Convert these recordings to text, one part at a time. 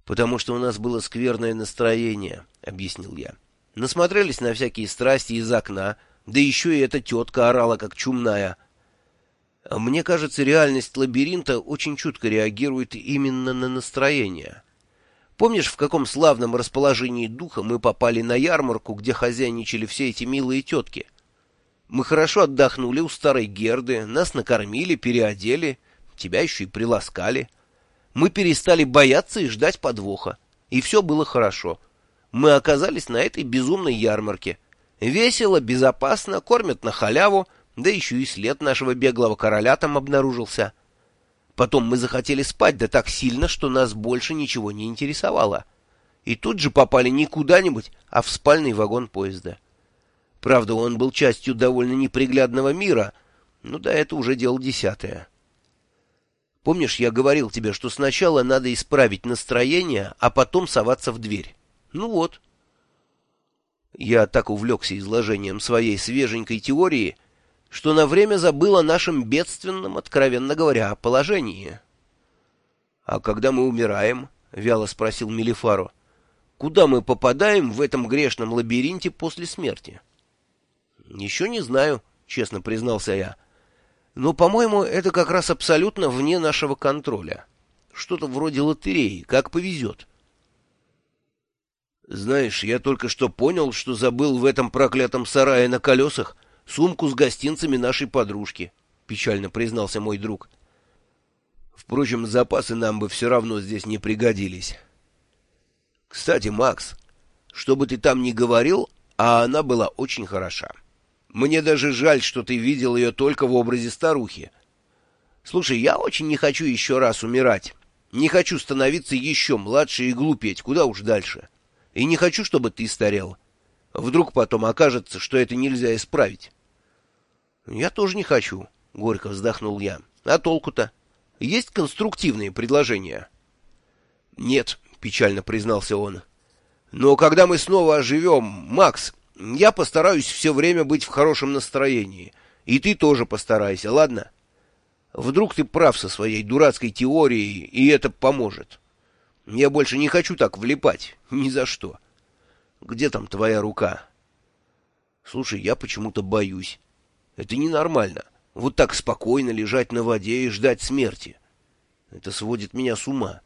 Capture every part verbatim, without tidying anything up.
«Потому что у нас было скверное настроение», — объяснил я. «Насмотрелись на всякие страсти из окна, да еще и эта тетка орала, как чумная. А мне кажется, реальность лабиринта очень чутко реагирует именно на настроение. Помнишь, в каком славном расположении духа мы попали на ярмарку, где хозяйничали все эти милые тетки? Мы хорошо отдохнули у старой Герды, нас накормили, переодели, тебя еще и приласкали. Мы перестали бояться и ждать подвоха, и все было хорошо. Мы оказались на этой безумной ярмарке. Весело, безопасно, кормят на халяву, да еще и след нашего беглого короля там обнаружился. Потом мы захотели спать, да так сильно, что нас больше ничего не интересовало. И тут же попали не куда-нибудь, а в спальный вагон поезда. Правда, он был частью довольно неприглядного мира, но да, это уже дело десятое. Помнишь, я говорил тебе, что сначала надо исправить настроение, а потом соваться в дверь? Ну вот. Я так увлекся изложением своей свеженькой теории, что на время забыл о нашем бедственном, откровенно говоря, положении. — А когда мы умираем? — вяло спросил Мелифаро. — Куда мы попадаем в этом грешном лабиринте после смерти? — Еще не знаю, — честно признался я. — Но, по-моему, это как раз абсолютно вне нашего контроля. Что-то вроде лотереи, как повезет. — Знаешь, я только что понял, что забыл в этом проклятом сарае на колесах сумку с гостинцами нашей подружки, — печально признался мой друг. Впрочем, запасы нам бы все равно здесь не пригодились. Кстати, Макс, что бы ты там ни говорил, а она была очень хороша. Мне даже жаль, что ты видел ее только в образе старухи. Слушай, я очень не хочу еще раз умирать. Не хочу становиться еще младше и глупеть, куда уж дальше. И не хочу, чтобы ты старел. Вдруг потом окажется, что это нельзя исправить. Я тоже не хочу, — горько вздохнул я. А толку-то? Есть конструктивные предложения? Нет, — печально признался он. Но когда мы снова оживем, Макс, я постараюсь все время быть в хорошем настроении. И ты тоже постарайся, ладно? Вдруг ты прав со своей дурацкой теорией, и это поможет. Я больше не хочу так влипать, ни за что. Где там твоя рука? Слушай, я почему-то боюсь. Это ненормально. Вот так спокойно лежать на воде и ждать смерти. Это сводит меня с ума.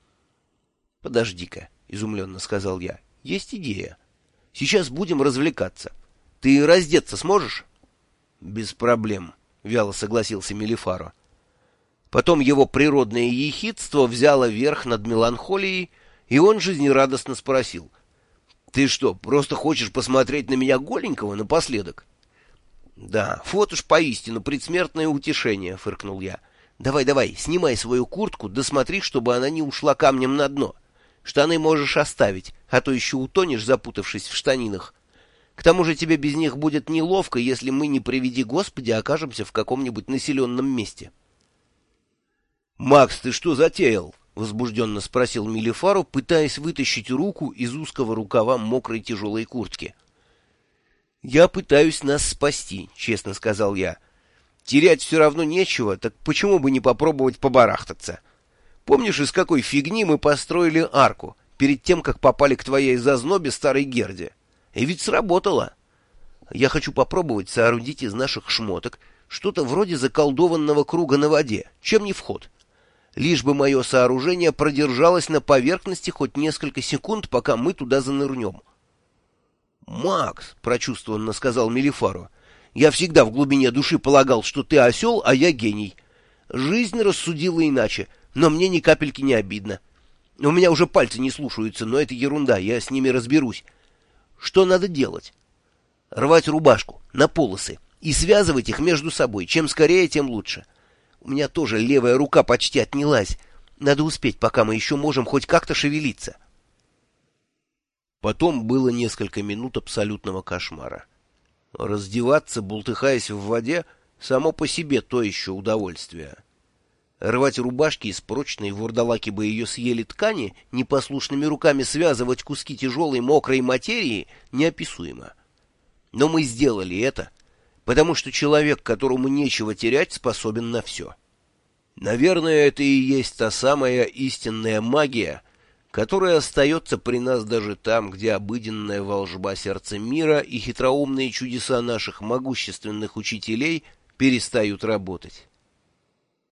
Подожди-ка, — изумленно сказал я. Есть идея. Сейчас будем развлекаться. Ты раздеться сможешь? Без проблем, — вяло согласился Мелифаро. Потом его природное ехидство взяло верх над меланхолией, и он жизнерадостно спросил. — Ты что, просто хочешь посмотреть на меня голенького напоследок? — Да, вот уж поистину предсмертное утешение, — фыркнул я. — Давай, давай, снимай свою куртку, да смотри, чтобы она не ушла камнем на дно. Штаны можешь оставить, а то еще утонешь, запутавшись в штанинах. К тому же тебе без них будет неловко, если мы, не приведи Господи, окажемся в каком-нибудь населенном месте. — Макс, ты что затеял? — возбужденно спросил Мелифаро, пытаясь вытащить руку из узкого рукава мокрой тяжелой куртки. — Я пытаюсь нас спасти, — честно сказал я. — Терять все равно нечего, так почему бы не попробовать побарахтаться? Помнишь, из какой фигни мы построили арку перед тем, как попали к твоей зазнобе старой Герде? И ведь сработало. Я хочу попробовать соорудить из наших шмоток что-то вроде заколдованного круга на воде, чем не вход. Лишь бы мое сооружение продержалось на поверхности хоть несколько секунд, пока мы туда занырнем. — Макс, — прочувствованно сказал Мелифаро, — я всегда в глубине души полагал, что ты осел, а я гений. Жизнь рассудила иначе, но мне ни капельки не обидно. У меня уже пальцы не слушаются, но это ерунда, я с ними разберусь. Что надо делать? Рвать рубашку на полосы и связывать их между собой. Чем скорее, тем лучше. У меня тоже левая рука почти отнялась. Надо успеть, пока мы еще можем хоть как-то шевелиться. Потом было несколько минут абсолютного кошмара. Раздеваться, бултыхаясь в воде, само по себе то еще удовольствие. Рвать рубашки из прочной, вурдалаки бы ее съели ткани, непослушными руками связывать куски тяжелой мокрой материи неописуемо. Но мы сделали это, потому что человек, которому нечего терять, способен на все. Наверное, это и есть та самая истинная магия, которое остается при нас даже там, где обыденная волжба сердца мира и хитроумные чудеса наших могущественных учителей перестают работать.